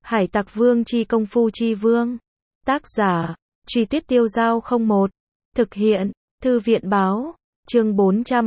Hải Tặc Vương chi công phu chi vương. Tác giả, Truy Tuyết Tiêu Dao 01. Thực hiện, Thư viện báo. Chương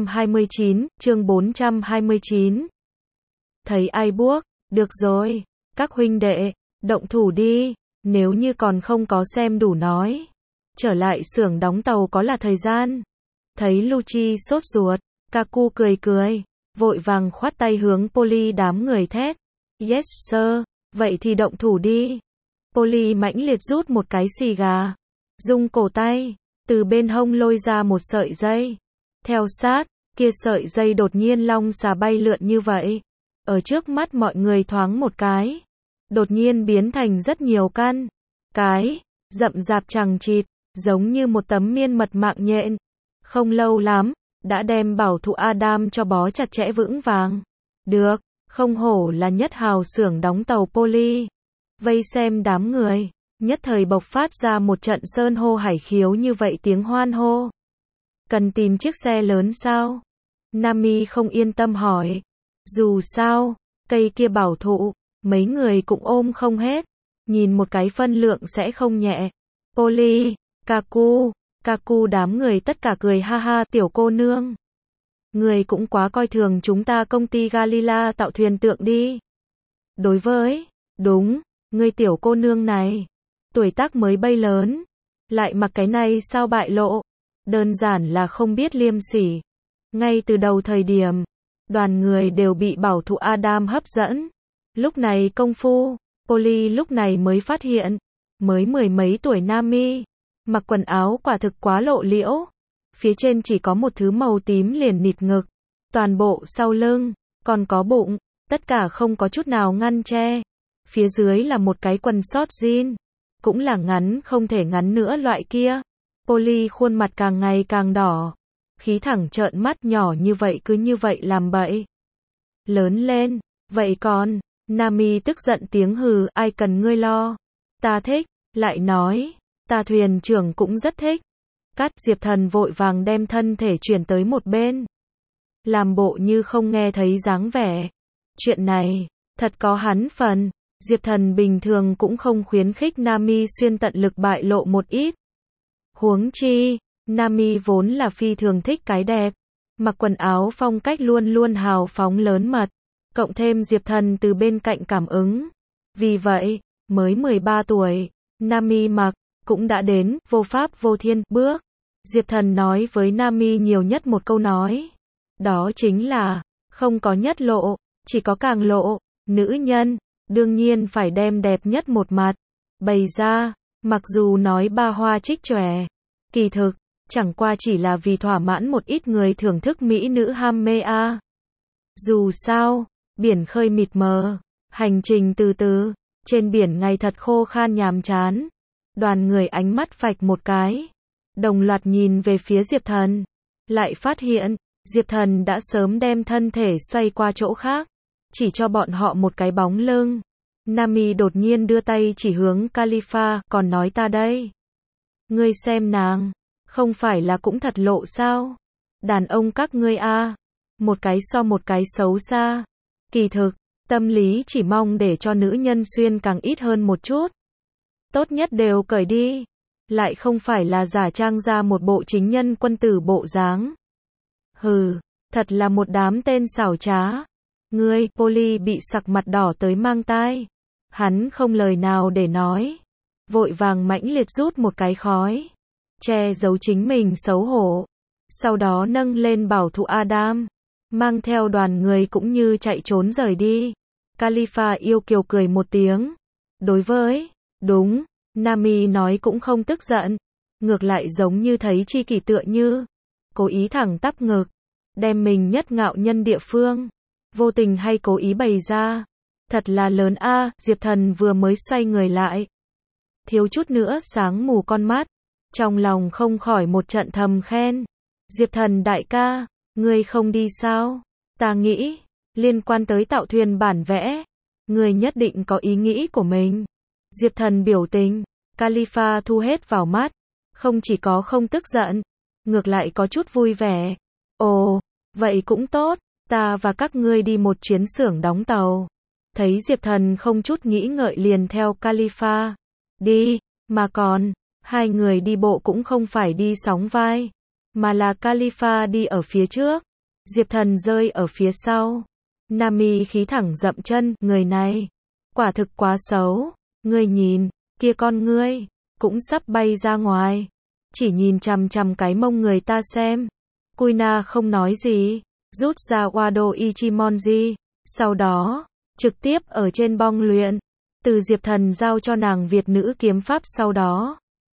429. Thấy ai buốc, được rồi, các huynh đệ, động thủ đi, nếu như còn không có xem đủ nói. Trở lại xưởng đóng tàu có là thời gian. Thấy Lucci sốt ruột, Kaku cười, vội vàng khoát tay hướng Polly đám người thét. Yes sir, vậy thì động thủ đi. Polly mãnh liệt rút một cái xì gà, rung cổ tay, từ bên hông lôi ra một sợi dây. Theo sát, kia sợi dây đột nhiên long xà bay lượn như vậy. Ở trước mắt mọi người thoáng một cái, đột nhiên biến thành rất nhiều căn cái, rậm rạp chằng chịt, giống như một tấm miên mật mạng nhện. Không lâu lắm, đã đem bảo thụ Adam cho bó chặt chẽ vững vàng. Được, không hổ là nhất hào xưởng đóng tàu Polly. Vây xem đám người, nhất thời bộc phát ra một trận sơn hô hải khiếu như vậy tiếng hoan hô. Cần tìm chiếc xe lớn sao? Nami không yên tâm hỏi. Dù sao, cây kia bảo thụ, mấy người cũng ôm không hết. Nhìn một cái phân lượng sẽ không nhẹ. Polly, Kaku đám người tất cả cười ha ha tiểu cô nương. Người cũng quá coi thường chúng ta công ty Galila tạo thuyền tượng đi. Đối với, đúng, người tiểu cô nương này, tuổi tác mới bay lớn, lại mặc cái này sao bại lộ, đơn giản là không biết liêm sỉ. Ngay từ đầu thời điểm, đoàn người đều bị bảo thụ Adam hấp dẫn. Lúc này công phu, Polly lúc này mới phát hiện, mới mười mấy tuổi Nami, mặc quần áo quả thực quá lộ liễu. Phía trên chỉ có một thứ màu tím liền nịt ngực, toàn bộ sau lưng, còn có bụng, tất cả không có chút nào ngăn che. Phía dưới là một cái quần short jean, cũng là ngắn không thể ngắn nữa loại kia. Polly khuôn mặt càng ngày càng đỏ, khí thẳng trợn mắt nhỏ như vậy cứ như vậy làm bậy. Lớn lên, vậy còn, Nami tức giận tiếng hừ, ai cần ngươi lo. Ta thích, lại nói, ta thuyền trưởng cũng rất thích. Cắt Diệp Thần vội vàng đem thân thể chuyển tới một bên. Làm bộ như không nghe thấy dáng vẻ. Chuyện này, thật có hắn phần. Diệp Thần bình thường cũng không khuyến khích Nami xuyên tận lực bại lộ một ít. Huống chi, Nami vốn là phi thường thích cái đẹp. Mặc quần áo phong cách luôn luôn hào phóng lớn mật. Cộng thêm Diệp Thần từ bên cạnh cảm ứng. Vì vậy, mới 13 tuổi, Nami mặc, cũng đã đến, vô pháp vô thiên, bước. Diệp Thần nói với Nami nhiều nhất một câu nói. Đó chính là, không có nhất lộ, chỉ có càng lộ. Nữ nhân, đương nhiên phải đem đẹp nhất một mặt. Bày ra, mặc dù nói ba hoa trích chòe. Kỳ thực, chẳng qua chỉ là vì thỏa mãn một ít người thưởng thức mỹ nữ ham mê a. Dù sao, biển khơi mịt mờ, hành trình từ từ, trên biển ngày thật khô khan nhàm chán. Đoàn người ánh mắt phạch một cái, đồng loạt nhìn về phía Diệp Thần, lại phát hiện, Diệp Thần đã sớm đem thân thể xoay qua chỗ khác, chỉ cho bọn họ một cái bóng lưng. Nami đột nhiên đưa tay chỉ hướng Khalifa, còn nói ta đây. Ngươi xem nàng, không phải là cũng thật lộ sao? Đàn ông các ngươi a, một cái so một cái xấu xa. Kỳ thực, tâm lý chỉ mong để cho nữ nhân xuyên càng ít hơn một chút. Tốt nhất đều cởi đi, lại không phải là giả trang ra một bộ chính nhân quân tử bộ dáng. Hừ, thật là một đám tên xảo trá. Ngươi, Polly bị sặc mặt đỏ tới mang tai. Hắn không lời nào để nói, vội vàng mãnh liệt rút một cái khói, che giấu chính mình xấu hổ. Sau đó nâng lên bảo thụ Adam, mang theo đoàn người cũng như chạy trốn rời đi. Khalifa yêu kiều cười một tiếng. Đối với, đúng, Nami nói cũng không tức giận, ngược lại giống như thấy chi kỷ tựa như, cố ý thẳng tắp ngực, đem mình nhất ngạo nhân địa phương, vô tình hay cố ý bày ra. Thật là lớn a. Diệp Thần vừa mới xoay người lại, thiếu chút nữa sáng mù con mắt, trong lòng không khỏi một trận thầm khen. Diệp Thần đại ca, ngươi không đi sao? Ta nghĩ, liên quan tới tạo thuyền bản vẽ, ngươi nhất định có ý nghĩ của mình. Diệp Thần biểu tình, Khalifa thu hết vào mắt, không chỉ có không tức giận, ngược lại có chút vui vẻ. Ồ, vậy cũng tốt, ta và các ngươi đi một chuyến xưởng đóng tàu. Thấy Diệp Thần không chút nghĩ ngợi liền theo Khalifa đi, mà còn, hai người đi bộ cũng không phải đi sóng vai, mà là Khalifa đi ở phía trước, Diệp Thần rơi ở phía sau. Nami khí thẳng dậm chân, người này, quả thực quá xấu, ngươi nhìn, kia con ngươi, cũng sắp bay ra ngoài, chỉ nhìn chằm chằm cái mông người ta xem. Kuina không nói gì, rút ra Wado Ichimonji, sau đó, trực tiếp ở trên bong luyện, từ Diệp Thần giao cho nàng Việt nữ kiếm pháp sau đó.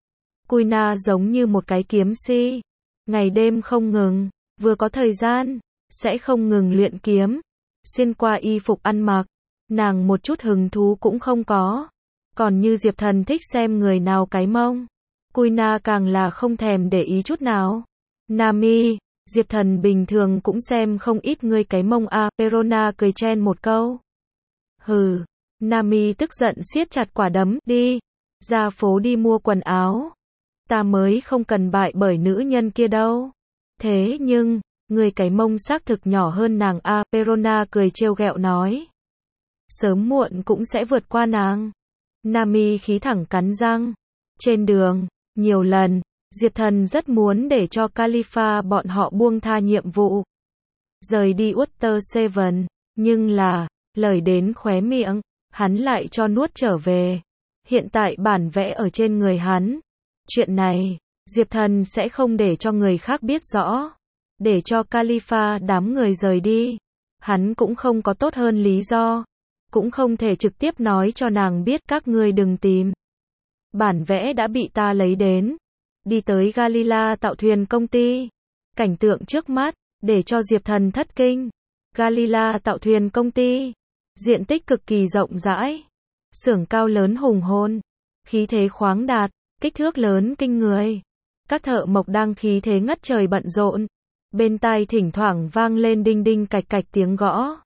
Kuina giống như một cái kiếm si, ngày đêm không ngừng, vừa có thời gian, sẽ không ngừng luyện kiếm, xuyên qua y phục ăn mặc, nàng một chút hứng thú cũng không có. Còn như Diệp Thần thích xem người nào cái mông, Kuina càng là không thèm để ý chút nào. Nami, Diệp Thần bình thường cũng xem không ít ngươi cái mông a, Perona cười chen một câu. Hừ, Nami tức giận siết chặt quả đấm, đi, ra phố đi mua quần áo. Ta mới không cần bại bởi nữ nhân kia đâu. Thế nhưng, người cái mông xác thực nhỏ hơn nàng a, Perona cười trêu ghẹo nói. Sớm muộn cũng sẽ vượt qua nàng. Nami khí thẳng cắn răng. Trên đường, nhiều lần, Diệp Thần rất muốn để cho Khalifa bọn họ buông tha nhiệm vụ, rời đi Water Seven, nhưng là, lời đến khóe miệng, hắn lại cho nuốt trở về. Hiện tại bản vẽ ở trên người hắn. Chuyện này, Diệp Thần sẽ không để cho người khác biết rõ. Để cho Khalifa đám người rời đi. Hắn cũng không có tốt hơn lý do. Cũng không thể trực tiếp nói cho nàng biết các ngươi đừng tìm. Bản vẽ đã bị ta lấy đến. Đi tới Galila tạo thuyền công ty. Cảnh tượng trước mắt, để cho Diệp Thần thất kinh. Galila tạo thuyền công ty. Diện tích cực kỳ rộng rãi. Xưởng cao lớn hùng hồn. Khí thế khoáng đạt, kích thước lớn kinh người. Các thợ mộc đang khí thế ngất trời bận rộn. Bên tai thỉnh thoảng vang lên đinh đinh cạch cạch tiếng gõ.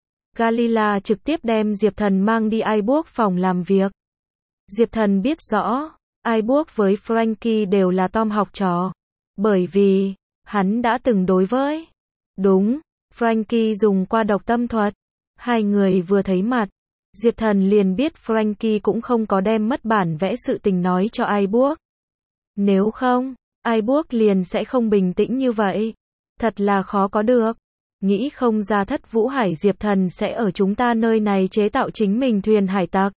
Galila trực tiếp đem Diệp Thần mang đi iBook phòng làm việc. Diệp Thần biết rõ, iBook với Frankie đều là Tom học trò. Bởi vì, hắn đã từng đối với. Đúng, Frankie dùng qua độc tâm thuật. Hai người vừa thấy mặt, Diệp Thần liền biết Frankie cũng không có đem mất bản vẽ sự tình nói cho iBook. Nếu không, iBook liền sẽ không bình tĩnh như vậy. Thật là khó có được. Nghĩ không ra Thất Vũ Hải Diệp Thần sẽ ở chúng ta nơi này chế tạo chính mình thuyền hải tặc.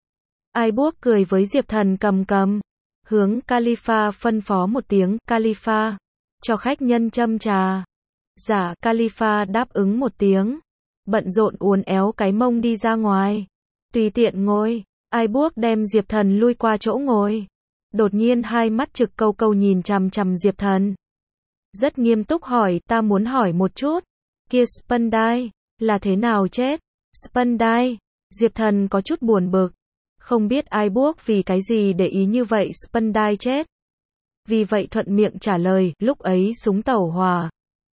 iBook cười với Diệp Thần cầm. Hướng Khalifa phân phó một tiếng, Khalifa, cho khách nhân châm trà. Dạ, Khalifa đáp ứng một tiếng. Bận rộn uốn éo cái mông đi ra ngoài. Tùy tiện ngồi, iBook đem Diệp Thần lui qua chỗ ngồi. Đột nhiên hai mắt trực câu nhìn chằm chằm Diệp Thần. Rất nghiêm túc hỏi, ta muốn hỏi một chút. Kia Spandai, là thế nào chết? Spandai, Diệp Thần có chút buồn bực. Không biết iBook vì cái gì để ý như vậy Spandai chết. Vì vậy thuận miệng trả lời, lúc ấy súng tẩu hỏa.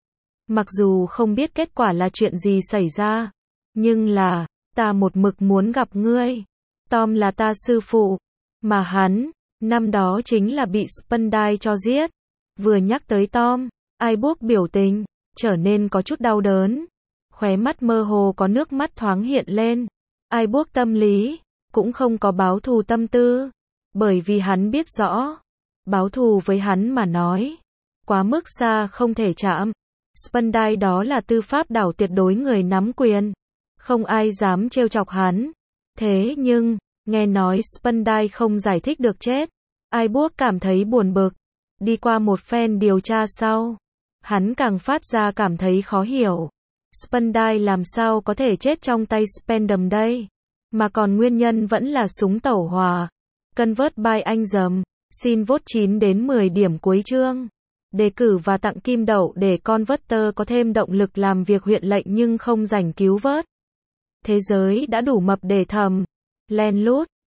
Mặc dù không biết kết quả là chuyện gì xảy ra, nhưng là, ta một mực muốn gặp ngươi. Tom là ta sư phụ, mà hắn, năm đó chính là bị Spandai cho giết. Vừa nhắc tới Tom, iBook biểu tình trở nên có chút đau đớn. Khóe mắt mơ hồ có nước mắt thoáng hiện lên. iBook tâm lý, cũng không có báo thù tâm tư. Bởi vì hắn biết rõ, báo thù với hắn mà nói, quá mức xa không thể chạm. Spandai đó là tư pháp đảo tuyệt đối người nắm quyền. Không ai dám trêu chọc hắn. Thế nhưng, nghe nói Spandai không giải thích được chết. iBook cảm thấy buồn bực. Đi qua một phen điều tra sau, hắn càng phát ra cảm thấy khó hiểu. Spandai làm sao có thể chết trong tay Spandam đây? Mà còn nguyên nhân vẫn là súng tẩu hỏa. Convert by anh dầm. Xin vote 9 đến 10 điểm cuối chương. Đề cử và tặng kim đậu để Converter có thêm động lực làm việc huyện lệnh nhưng không rảnh cứu vớt. Thế giới đã đủ mập để thầm. Len lút.